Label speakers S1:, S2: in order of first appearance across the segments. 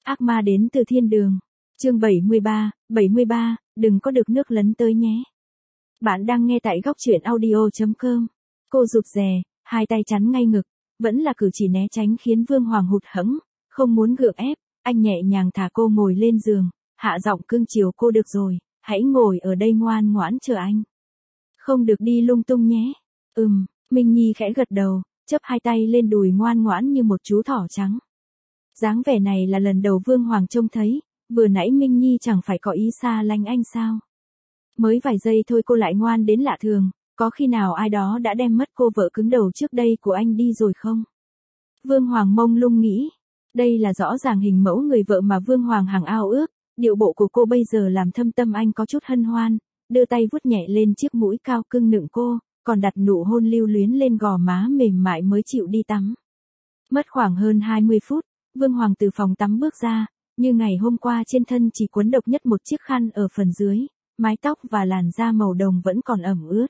S1: Ác ma đến từ thiên đường. Chương 73, đừng có được nước lấn tới nhé. Bạn đang nghe tại góc truyện audio.com. Cô rụt rè, hai tay chắn ngay ngực, vẫn là cử chỉ né tránh khiến Vương Hoàng hụt hẫng, không muốn gượng ép, anh nhẹ nhàng thả cô ngồi lên giường, hạ giọng cưng chiều cô được rồi, hãy ngồi ở đây ngoan ngoãn chờ anh. Không được đi lung tung nhé. Minh Nhi khẽ gật đầu, chắp hai tay lên đùi ngoan ngoãn như một chú thỏ trắng. Dáng vẻ này là lần đầu Vương Hoàng trông thấy, vừa nãy Minh Nhi chẳng phải có ý xa lánh anh sao. Mới vài giây thôi cô lại ngoan đến lạ thường, có khi nào ai đó đã đem mất cô vợ cứng đầu trước đây của anh đi rồi không? Vương Hoàng mông lung nghĩ, đây là rõ ràng hình mẫu người vợ mà Vương Hoàng hằng ao ước, điệu bộ của cô bây giờ làm thâm tâm anh có chút hân hoan, đưa tay vuốt nhẹ lên chiếc mũi cao cưng nựng cô, còn đặt nụ hôn lưu luyến lên gò má mềm mại mới chịu đi tắm. Mất khoảng hơn 20 phút, Vương Hoàng từ phòng tắm bước ra, như ngày hôm qua trên thân chỉ quấn độc nhất một chiếc khăn ở phần dưới, mái tóc và làn da màu đồng vẫn còn ẩm ướt.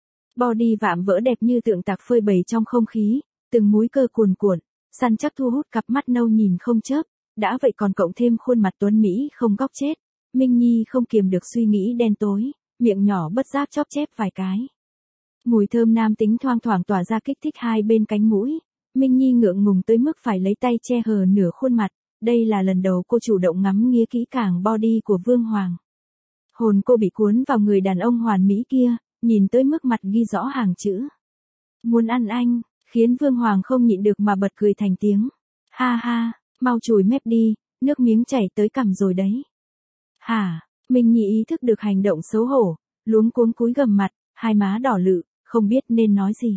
S1: Body vạm vỡ đẹp như tượng tạc phơi bày trong không khí, từng múi cơ cuồn cuộn, săn chắc thu hút cặp mắt nâu nhìn không chớp, đã vậy còn cộng thêm khuôn mặt tuấn Mỹ không góc chết. Minh Nhi không kiềm được suy nghĩ đen tối, miệng nhỏ bất giác chóp chép vài cái. Mùi thơm nam tính thoang thoảng tỏa ra kích thích hai bên cánh mũi. Minh Nhi ngượng ngùng tới mức phải lấy tay che hờ nửa khuôn mặt, đây là lần đầu cô chủ động ngắm nghía kỹ càng body của Vương Hoàng. Hồn cô bị cuốn vào người đàn ông hoàn mỹ kia, nhìn tới mức mặt ghi rõ hàng chữ. Muốn ăn anh, khiến Vương Hoàng không nhịn được mà bật cười thành tiếng. Ha ha, mau chùi mép đi, nước miếng chảy tới cằm rồi đấy. Hả, Minh Nhi ý thức được hành động xấu hổ, luống cuống cúi gằm mặt, hai má đỏ lự, không biết nên nói gì.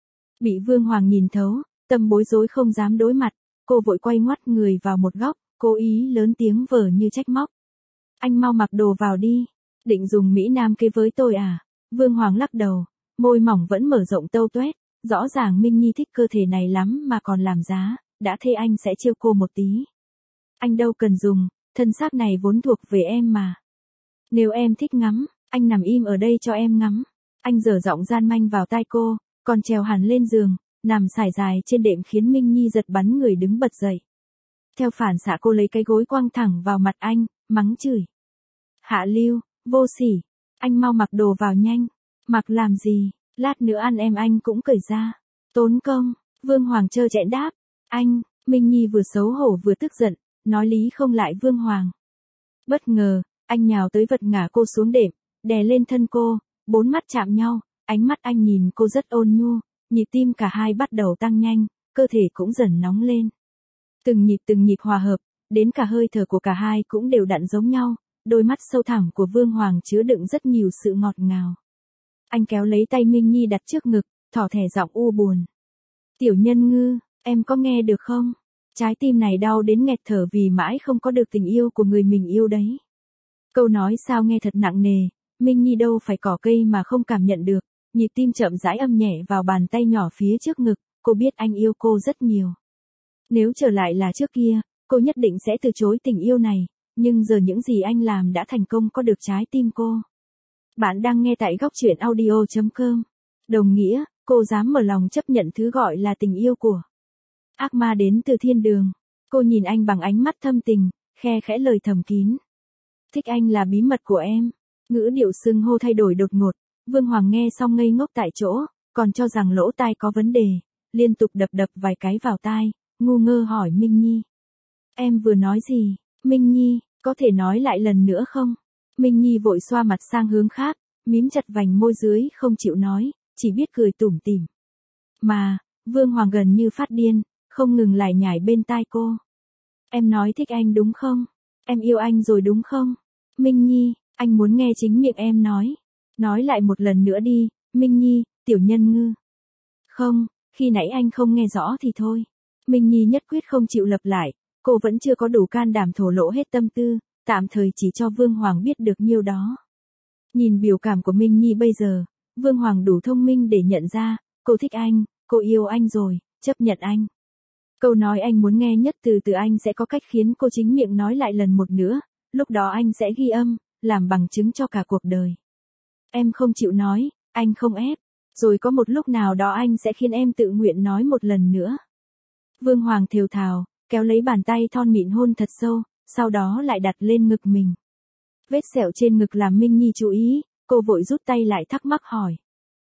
S1: Bị Vương Hoàng nhìn thấu, tâm bối rối không dám đối mặt, cô vội quay ngoắt người vào một góc, cố ý lớn tiếng vờ như trách móc. Anh mau mặc đồ vào đi, định dùng Mỹ Nam kế với tôi à? Vương Hoàng lắc đầu, môi mỏng vẫn mở rộng tâu tuét, rõ ràng Minh Nhi thích cơ thể này lắm mà còn làm giá, đã thế anh sẽ trêu cô một tí. Anh đâu cần dùng, thân xác này vốn thuộc về em mà. Nếu em thích ngắm, anh nằm im ở đây cho em ngắm. Anh dở giọng gian manh vào tai cô, còn trèo hẳn lên giường, nằm sải dài trên đệm khiến Minh Nhi giật bắn người đứng bật dậy. Theo phản xạ cô lấy cái gối quăng thẳng vào mặt anh, mắng chửi. Hạ lưu, vô sỉ, anh mau mặc đồ vào nhanh. Mặc làm gì, lát nữa ăn em anh cũng cởi ra. Tốn công, Vương Hoàng trơ trẽn đáp. Anh, Minh Nhi vừa xấu hổ vừa tức giận, nói lý không lại Vương Hoàng. Bất ngờ, anh nhào tới vật ngã cô xuống đệm, đè lên thân cô, bốn mắt chạm nhau, ánh mắt anh nhìn cô rất ôn nhu, nhịp tim cả hai bắt đầu tăng nhanh, cơ thể cũng dần nóng lên. Từng nhịp hòa hợp, đến cả hơi thở của cả hai cũng đều đặn giống nhau, đôi mắt sâu thẳm của Vương Hoàng chứa đựng rất nhiều sự ngọt ngào. Anh kéo lấy tay Minh Nhi đặt trước ngực, thỏ thẻ giọng u buồn. Tiểu nhân ngư, em có nghe được không? Trái tim này đau đến nghẹt thở vì mãi không có được tình yêu của người mình yêu đấy. Câu nói sao nghe thật nặng nề, Minh Nhi đâu phải cỏ cây mà không cảm nhận được, nhịp tim chậm rãi âm nhẹ vào bàn tay nhỏ phía trước ngực, cô biết anh yêu cô rất nhiều. Nếu trở lại là trước kia, cô nhất định sẽ từ chối tình yêu này, nhưng giờ những gì anh làm đã thành công có được trái tim cô. Bạn đang nghe tại góc truyện audio.com. Đồng nghĩa, cô dám mở lòng chấp nhận thứ gọi là tình yêu của ác ma đến từ thiên đường. Cô nhìn anh bằng ánh mắt thâm tình, khe khẽ lời thầm kín. Thích anh là bí mật của em. Ngữ điệu xưng hô thay đổi đột ngột, Vương Hoàng nghe xong ngây ngốc tại chỗ, còn cho rằng lỗ tai có vấn đề, liên tục đập vài cái vào tai, ngu ngơ hỏi Minh Nhi. Em vừa nói gì, Minh Nhi, có thể nói lại lần nữa không? Minh Nhi vội xoa mặt sang hướng khác, mím chặt vành môi dưới không chịu nói, chỉ biết cười tủm tỉm. Mà, Vương Hoàng gần như phát điên, không ngừng lải nhải bên tai cô. Em nói thích anh đúng không? Em yêu anh rồi đúng không? Minh Nhi, anh muốn nghe chính miệng em nói. Nói lại một lần nữa đi, Minh Nhi, tiểu nhân ngư. Không, khi nãy anh không nghe rõ thì thôi. Minh Nhi nhất quyết không chịu lặp lại, cô vẫn chưa có đủ can đảm thổ lộ hết tâm tư, tạm thời chỉ cho Vương Hoàng biết được nhiêu đó. Nhìn biểu cảm của Minh Nhi bây giờ, Vương Hoàng đủ thông minh để nhận ra, cô thích anh, cô yêu anh rồi, chấp nhận anh. Câu nói anh muốn nghe nhất từ anh sẽ có cách khiến cô chính miệng nói lại lần một nữa, lúc đó anh sẽ ghi âm, làm bằng chứng cho cả cuộc đời. Em không chịu nói, anh không ép, rồi có một lúc nào đó anh sẽ khiến em tự nguyện nói một lần nữa. Vương Hoàng thều thào, kéo lấy bàn tay thon mịn hôn thật sâu, sau đó lại đặt lên ngực mình. Vết sẹo trên ngực làm Minh Nhi chú ý, cô vội rút tay lại thắc mắc hỏi.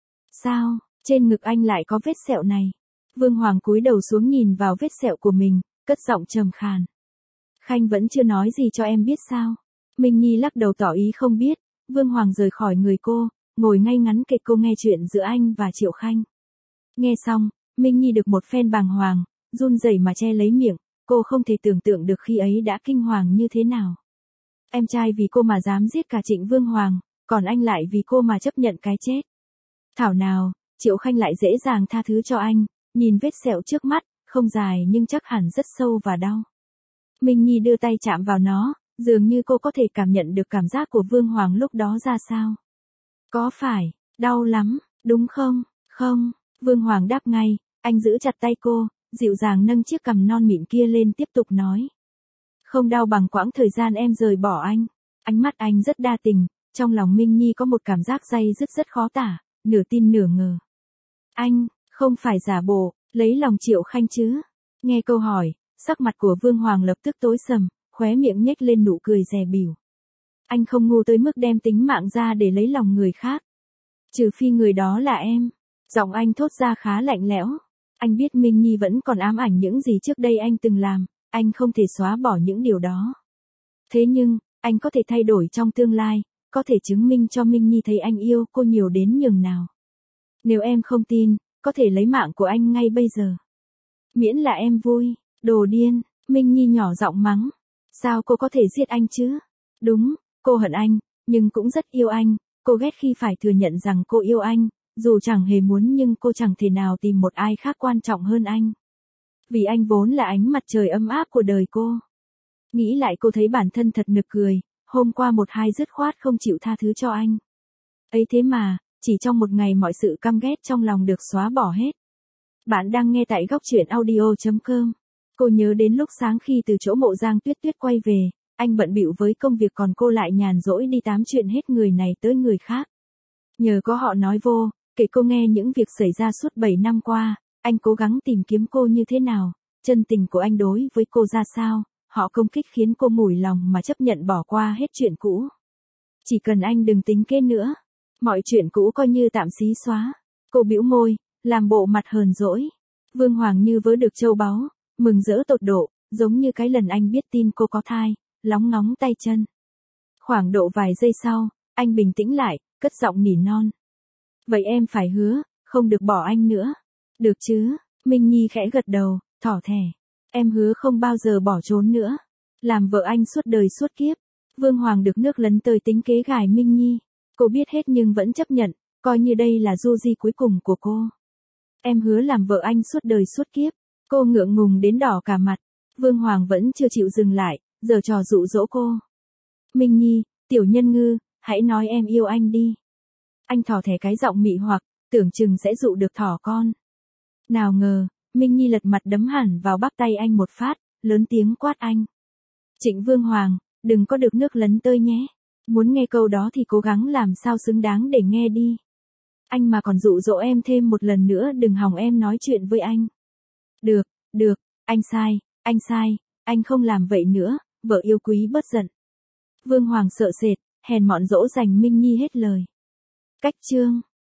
S1: Sao, trên ngực anh lại có vết sẹo này? Vương Hoàng cúi đầu xuống nhìn vào vết sẹo của mình, cất giọng trầm khàn. Khanh vẫn chưa nói gì cho em biết sao? Minh Nhi lắc đầu tỏ ý không biết. Vương Hoàng rời khỏi người cô, ngồi ngay ngắn kệ cô nghe chuyện giữa anh và Triệu Khanh. Nghe xong, Minh Nhi được một phen bàng hoàng, run rẩy mà che lấy miệng, cô không thể tưởng tượng được khi ấy đã kinh hoàng như thế nào. Em trai vì cô mà dám giết cả Trịnh Vương Hoàng, còn anh lại vì cô mà chấp nhận cái chết. Thảo nào, Triệu Khanh lại dễ dàng tha thứ cho anh, nhìn vết sẹo trước mắt, không dài nhưng chắc hẳn rất sâu và đau. Minh Nhi đưa tay chạm vào nó, dường như cô có thể cảm nhận được cảm giác của Vương Hoàng lúc đó ra sao. Có phải, đau lắm, đúng không? Không, Vương Hoàng đáp ngay, anh giữ chặt tay cô, dịu dàng nâng chiếc cằm non mịn kia lên tiếp tục nói. Không đau bằng quãng thời gian em rời bỏ anh. Ánh mắt anh rất đa tình, trong lòng Minh Nhi có một cảm giác day dứt rất khó tả, nửa tin nửa ngờ. Anh, không phải giả bộ, lấy lòng Triệu Khanh chứ? Nghe câu hỏi, sắc mặt của Vương Hoàng lập tức tối sầm, khóe miệng nhếch lên nụ cười dè bỉu. Anh không ngu tới mức đem tính mạng ra để lấy lòng người khác. Trừ phi người đó là em. Giọng anh thốt ra khá lạnh lẽo. Anh biết Minh Nhi vẫn còn ám ảnh những gì trước đây anh từng làm, anh không thể xóa bỏ những điều đó. Thế nhưng, anh có thể thay đổi trong tương lai, có thể chứng minh cho Minh Nhi thấy anh yêu cô nhiều đến nhường nào. Nếu em không tin, có thể lấy mạng của anh ngay bây giờ. Miễn là em vui, đồ điên, Minh Nhi nhỏ giọng mắng. Sao cô có thể giết anh chứ? Đúng, cô hận anh, nhưng cũng rất yêu anh, cô ghét khi phải thừa nhận rằng cô yêu anh, dù chẳng hề muốn nhưng cô chẳng thể nào tìm một ai khác quan trọng hơn anh. Vì anh vốn là ánh mặt trời ấm áp của đời cô. Nghĩ lại cô thấy bản thân thật nực cười, hôm qua một hai dứt khoát không chịu tha thứ cho anh. Ấy thế mà, chỉ trong một ngày mọi sự căm ghét trong lòng được xóa bỏ hết. Bạn đang nghe tại góc truyện audio.com. Cô nhớ đến lúc sáng khi từ chỗ mộ Giang Tuyết Tuyết quay về, anh bận bịu với công việc còn cô lại nhàn rỗi đi tám chuyện hết người này tới người khác. Nhờ có họ nói vô, kể cô nghe những việc xảy ra suốt 7 năm qua, anh cố gắng tìm kiếm cô như thế nào, chân tình của anh đối với cô ra sao, họ công kích khiến cô mủi lòng mà chấp nhận bỏ qua hết chuyện cũ. Chỉ cần anh đừng tính kế nữa, mọi chuyện cũ coi như tạm xí xóa. Cô bĩu môi, làm bộ mặt hờn dỗi. Vương Hoàng như vớ được châu báu, mừng rỡ tột độ, giống như cái lần anh biết tin cô có thai, lóng ngóng tay chân. Khoảng độ vài giây sau, anh bình tĩnh lại, cất giọng nỉ non. Vậy em phải hứa, không được bỏ anh nữa. Được chứ, Minh Nhi khẽ gật đầu, thỏ thẻ. Em hứa không bao giờ bỏ trốn nữa. Làm vợ anh suốt đời suốt kiếp. Vương Hoàng được nước lấn tới tính kế gài Minh Nhi. Cô biết hết nhưng vẫn chấp nhận, coi như đây là du di cuối cùng của cô. Em hứa làm vợ anh suốt đời suốt kiếp. Cô ngượng ngùng đến đỏ cả mặt. Vương Hoàng vẫn chưa chịu dừng lại, giở trò dụ dỗ cô. Minh Nhi, tiểu nhân ngư, hãy nói em yêu anh đi. Anh thỏ thẻ cái giọng mị hoặc, tưởng chừng sẽ dụ được thỏ con. Nào ngờ, Minh Nhi lật mặt đấm hẳn vào bắp tay anh một phát, lớn tiếng quát anh. Trịnh Vương Hoàng, đừng có được nước lấn tơi nhé. Muốn nghe câu đó thì cố gắng làm sao xứng đáng để nghe đi. Anh mà còn dụ dỗ em thêm một lần nữa đừng hòng em nói chuyện với anh. Được, anh sai, anh không làm vậy nữa, vợ yêu quý bớt giận. Vương Hoàng sợ sệt, hèn mọn dỗ dành Minh Nhi hết lời. Cách chương